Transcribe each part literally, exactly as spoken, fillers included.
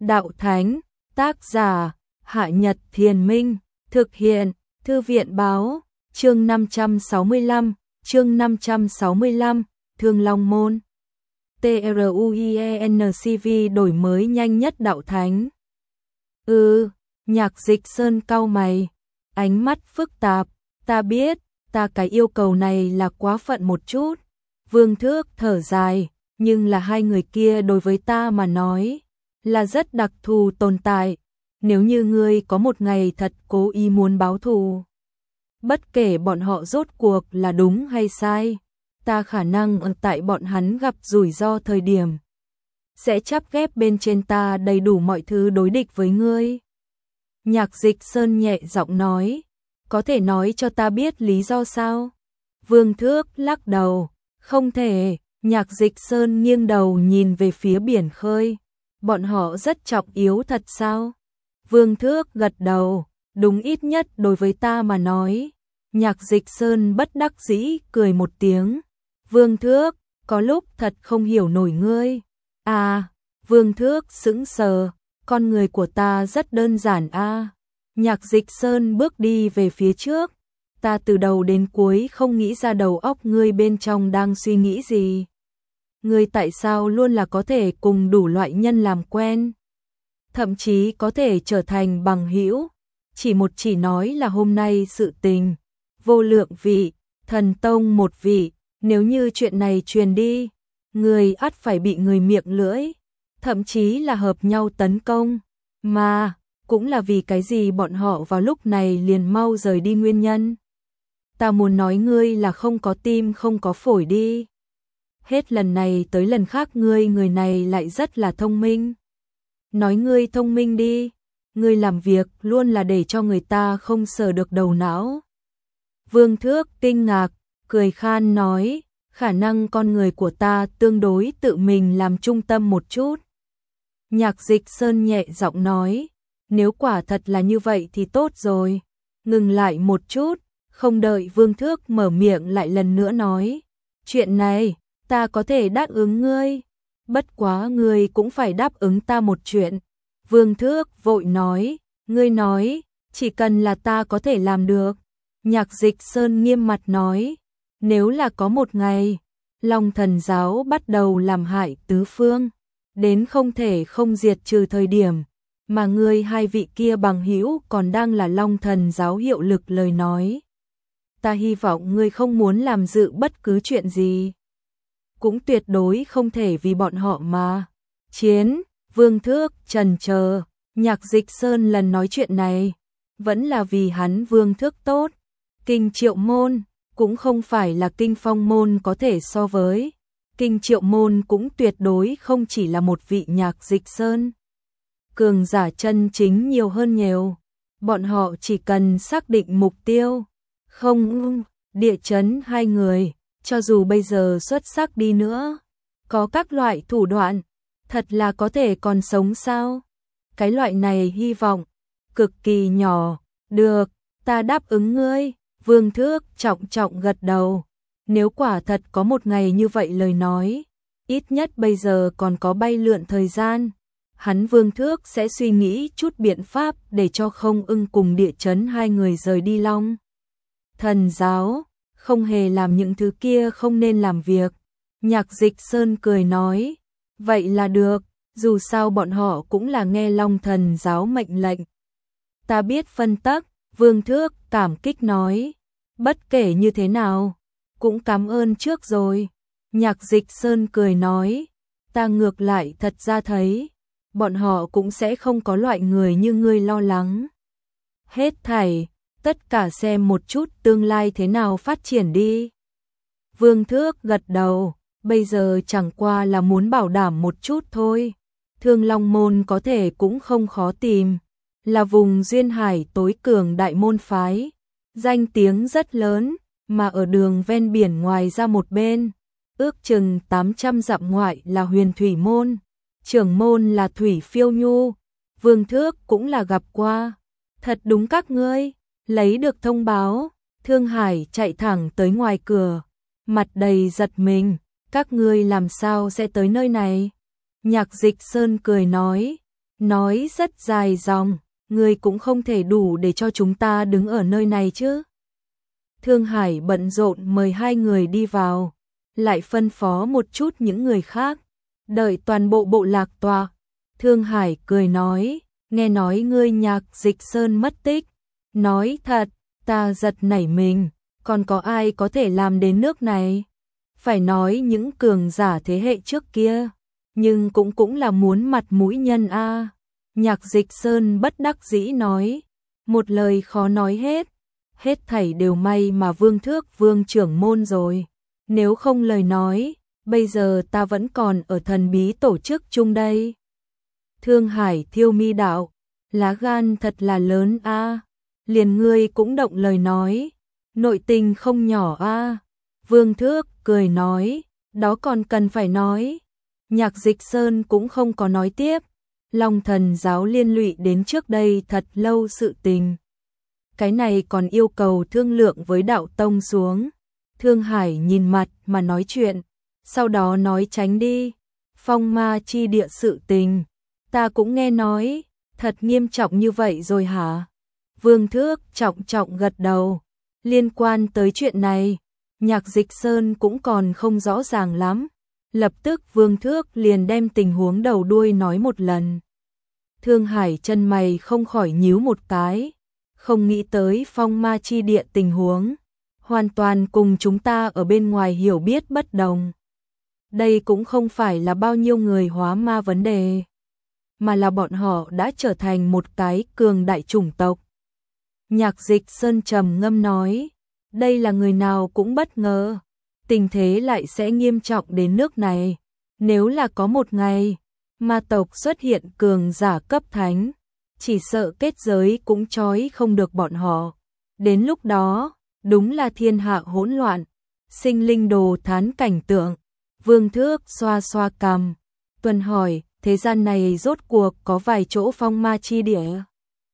đạo thánh, tác giả, Hạ Nhật Thiền Minh, thực hiện, Thư viện báo, chương năm trăm sáu mươi lăm, chương năm trăm sáu mươi lăm, Thương Long Môn. TRUIENCV đổi mới nhanh nhất đạo thánh. Ừ, Nhạc Dịch Sơn cau mày, ánh mắt phức tạp, ta biết, ta cái yêu cầu này là quá phận một chút. Vương Thước thở dài, nhưng là hai người kia đối với ta mà nói, là rất đặc thù tồn tại. Nếu như ngươi có một ngày thật cố ý muốn báo thù, bất kể bọn họ rốt cuộc là đúng hay sai, ta khả năng ở tại bọn hắn gặp rủi ro thời điểm, sẽ chắp ghép bên trên ta đầy đủ mọi thứ đối địch với ngươi. Nhạc Dịch Sơn nhẹ giọng nói, có thể nói cho ta biết lý do sao? Vương Thước lắc đầu, không thể. Nhạc Dịch Sơn nghiêng đầu nhìn về phía biển khơi, bọn họ rất trọng yếu thật sao? Vương Thước gật đầu, đúng, ít nhất đối với ta mà nói. Nhạc Dịch Sơn bất đắc dĩ cười một tiếng. Vương Thước, có lúc thật không hiểu nổi ngươi. À, Vương Thước sững sờ, con người của ta rất đơn giản a. À. Nhạc Dịch Sơn bước đi về phía trước. Ta từ đầu đến cuối không nghĩ ra đầu óc ngươi bên trong đang suy nghĩ gì. Ngươi tại sao luôn là có thể cùng đủ loại nhân làm quen, thậm chí có thể trở thành bằng hữu. Chỉ một chỉ nói là hôm nay sự tình, vô lượng vị, thần tông một vị, nếu như chuyện này truyền đi, người ắt phải bị người miệng lưỡi, thậm chí là hợp nhau tấn công. Mà, cũng là vì cái gì bọn họ vào lúc này liền mau rời đi nguyên nhân. Ta muốn nói ngươi là không có tim không có phổi đi. Hết lần này tới lần khác ngươi người này lại rất là thông minh. Nói ngươi thông minh đi, ngươi làm việc luôn là để cho người ta không sờ được đầu não. Vương Thước kinh ngạc, cười khan nói, khả năng con người của ta tương đối tự mình làm trung tâm một chút. Nhạc Dịch Sơn nhẹ giọng nói, nếu quả thật là như vậy thì tốt rồi. Ngừng lại một chút, không đợi Vương Thước mở miệng lại lần nữa nói, chuyện này, ta có thể đáp ứng ngươi, bất quá ngươi cũng phải đáp ứng ta một chuyện. Vương Thước vội nói, ngươi nói, chỉ cần là ta có thể làm được. Nhạc Dịch Sơn nghiêm mặt nói, nếu là có một ngày, Long Thần Giáo bắt đầu làm hại tứ phương, đến không thể không diệt trừ thời điểm, mà ngươi hai vị kia bằng hữu còn đang là Long Thần Giáo hiệu lực lời nói. Ta hy vọng ngươi không muốn làm dự bất cứ chuyện gì, cũng tuyệt đối không thể vì bọn họ mà chiến. Vương Thước trần chờ, Nhạc Dịch Sơn lần nói chuyện này, vẫn là vì hắn Vương Thước tốt. Kinh Triệu Môn, cũng không phải là Kinh Phong Môn có thể so với. Kinh Triệu Môn cũng tuyệt đối không chỉ là một vị Nhạc Dịch Sơn. Cường giả chân chính nhiều hơn nhiều, bọn họ chỉ cần xác định mục tiêu. Không, địa chấn hai người, cho dù bây giờ xuất sắc đi nữa, có các loại thủ đoạn, thật là có thể còn sống sao? Cái loại này hy vọng, cực kỳ nhỏ. Được, ta đáp ứng ngươi. Vương Thước trọng trọng gật đầu. Nếu quả thật có một ngày như vậy lời nói, ít nhất bây giờ còn có bay lượn thời gian, hắn Vương Thước sẽ suy nghĩ chút biện pháp để cho Không Ưng cùng địa chấn hai người rời đi Long Thần Giáo, không hề làm những thứ kia không nên làm việc. Nhạc Dịch Sơn cười nói, vậy là được, dù sao bọn họ cũng là nghe Long Thần Giáo mệnh lệnh. Ta biết phân tắc. Vương Thước cảm kích nói, bất kể như thế nào, cũng cảm ơn trước rồi. Nhạc Dịch Sơn cười nói, ta ngược lại thật ra thấy, bọn họ cũng sẽ không có loại người như ngươi lo lắng. Hết thảy, tất cả xem một chút tương lai thế nào phát triển đi. Vương Thước gật đầu, bây giờ chẳng qua là muốn bảo đảm một chút thôi. Thương Long Môn có thể cũng không khó tìm, là vùng duyên hải tối cường đại môn phái, danh tiếng rất lớn, mà ở đường ven biển ngoài ra một bên, ước chừng tám trăm dặm ngoại là Huyền Thủy Môn, trưởng môn là Thủy Phiêu Nhu. Vương Thước cũng là gặp qua. Thật đúng các ngươi, lấy được thông báo, Thương Hải chạy thẳng tới ngoài cửa, mặt đầy giật mình, các ngươi làm sao sẽ tới nơi này? Nhạc Dịch Sơn cười nói, nói rất dài dòng, ngươi cũng không thể đủ để cho chúng ta đứng ở nơi này chứ. Thương Hải bận rộn mời hai người đi vào, lại phân phó một chút những người khác, đợi toàn bộ bộ lạc tòa. Thương Hải cười nói, nghe nói ngươi Nhạc Dịch Sơn mất tích, nói thật, ta giật nảy mình, còn có ai có thể làm đến nước này? Phải nói những cường giả thế hệ trước kia, nhưng cũng cũng là muốn mặt mũi nhân a. Nhạc Dịch Sơn bất đắc dĩ nói, một lời khó nói hết, hết thảy đều may mà Vương Thước Vương trưởng môn rồi, nếu không lời nói, bây giờ ta vẫn còn ở thần bí tổ chức chung đây. Thương Hải thiêu mi đạo, lá gan thật là lớn a, liền ngươi cũng động lời nói, nội tình không nhỏ a. Vương Thước cười nói, đó còn cần phải nói. Nhạc Dịch Sơn cũng không có nói tiếp, Long Thần giáo liên lụy đến trước đây thật lâu sự tình. Cái này còn yêu cầu thương lượng với đạo tông xuống. Thương Hải nhìn mặt mà nói chuyện, sau đó nói tránh đi. Phong ma chi địa sự tình, ta cũng nghe nói, thật nghiêm trọng như vậy rồi hả? Vương Thước trọng trọng gật đầu, liên quan tới chuyện này, Nhạc Dịch Sơn cũng còn không rõ ràng lắm. Lập tức Vương Thước liền đem tình huống đầu đuôi nói một lần. Thương Hải chân mày không khỏi nhíu một cái, không nghĩ tới phong ma chi địa tình huống, hoàn toàn cùng chúng ta ở bên ngoài hiểu biết bất đồng. Đây cũng không phải là bao nhiêu người hóa ma vấn đề, mà là bọn họ đã trở thành một cái cường đại chủng tộc. Nhạc Dịch Sơn trầm ngâm nói, đây là người nào cũng bất ngờ, tình thế lại sẽ nghiêm trọng đến nước này. Nếu là có một ngày, ma tộc xuất hiện cường giả cấp thánh, chỉ sợ kết giới cũng trói không được bọn họ. Đến lúc đó, đúng là thiên hạ hỗn loạn, sinh linh đồ thán cảnh tượng. Vương Thước xoa xoa cằm, tuần hỏi, thế gian này rốt cuộc có vài chỗ phong ma chi địa?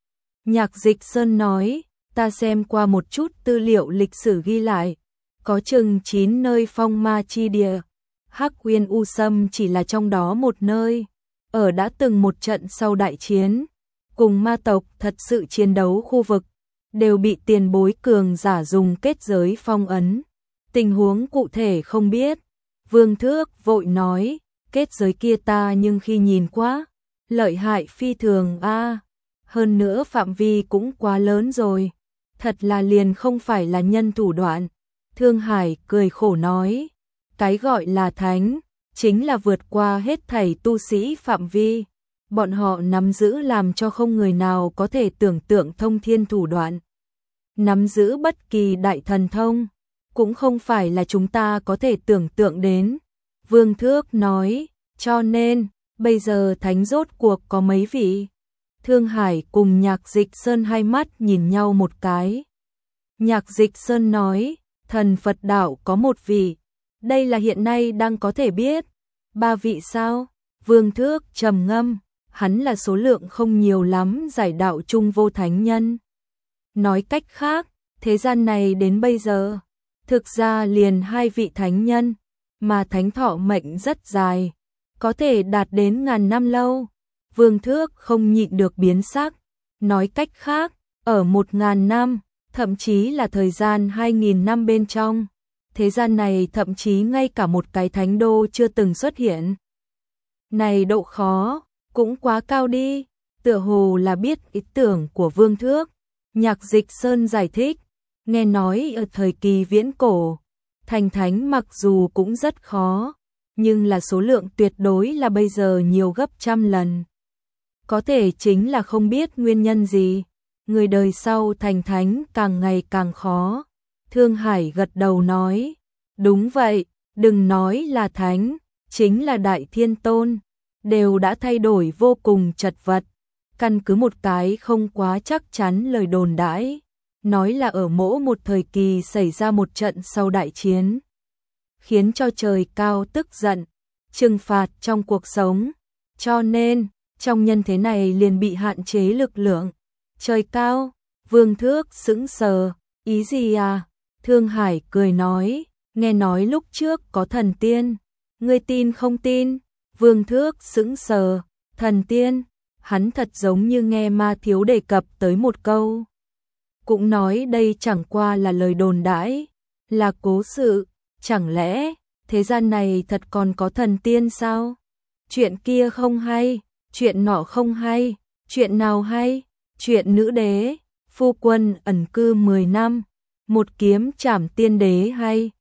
Nhạc Dịch Sơn nói, ta xem qua một chút tư liệu lịch sử ghi lại, có chừng chín nơi phong ma chi địa. Hắc Uyên U Sâm chỉ là trong đó một nơi, ở đã từng một trận sau đại chiến, cùng ma tộc thật sự chiến đấu khu vực, đều bị tiền bối cường giả dùng kết giới phong ấn. Tình huống cụ thể không biết. Vương Thước vội nói, kết giới kia ta nhưng khi nhìn quá, lợi hại phi thường a, hơn nữa phạm vi cũng quá lớn rồi, thật là liền không phải là nhân thủ đoạn. Thương Hải cười khổ nói, cái gọi là thánh, chính là vượt qua hết thảy tu sĩ phạm vi, bọn họ nắm giữ làm cho không người nào có thể tưởng tượng thông thiên thủ đoạn. Nắm giữ bất kỳ đại thần thông, cũng không phải là chúng ta có thể tưởng tượng đến. Vương Thước nói, cho nên, bây giờ thánh rốt cuộc có mấy vị? Thương Hải cùng Nhạc Dịch Sơn hai mắt nhìn nhau một cái. Nhạc Dịch Sơn nói, thần Phật đạo có một vị, đây là hiện nay đang có thể biết. Ba vị sao? Vương Thước trầm ngâm, hắn là số lượng không nhiều lắm giải đạo trung vô thánh nhân. Nói cách khác, thế gian này đến bây giờ, thực ra liền hai vị thánh nhân, mà thánh thọ mệnh rất dài, có thể đạt đến ngàn năm lâu. Vương Thước không nhịn được biến sắc, nói cách khác, ở một ngàn năm, thậm chí là thời gian hai nghìn năm bên trong, thế gian này thậm chí ngay cả một cái thánh đô chưa từng xuất hiện. Này độ khó, cũng quá cao đi, tựa hồ là biết ý tưởng của Vương Thước. Nhạc Dịch Sơn giải thích, nghe nói ở thời kỳ viễn cổ, thành thánh mặc dù cũng rất khó, nhưng là số lượng tuyệt đối là bây giờ nhiều gấp trăm lần. Có thể chính là không biết nguyên nhân gì, người đời sau thành thánh càng ngày càng khó. Thương Hải gật đầu nói, đúng vậy, đừng nói là thánh, chính là đại thiên tôn, đều đã thay đổi vô cùng chật vật. Căn cứ một cái không quá chắc chắn lời đồn đãi, nói là ở mỗi một thời kỳ xảy ra một trận sau đại chiến, khiến cho trời cao tức giận, trừng phạt trong cuộc sống, cho nên trong nhân thế này liền bị hạn chế lực lượng. Trời cao? Vương Thước sững sờ, ý gì à? Thương Hải cười nói, nghe nói lúc trước có thần tiên, ngươi tin không tin? Vương Thước sững sờ, thần tiên? hắn thật giống như nghe Ma Thiếu đề cập tới một câu. Cũng nói đây chẳng qua là lời đồn đãi, là cố sự, chẳng lẽ thế gian này thật còn có thần tiên sao? Chuyện kia không hay, chuyện nọ không hay, chuyện nào hay? Chuyện nữ đế, phu quân ẩn cư mười năm, một kiếm trảm tiên đế hay?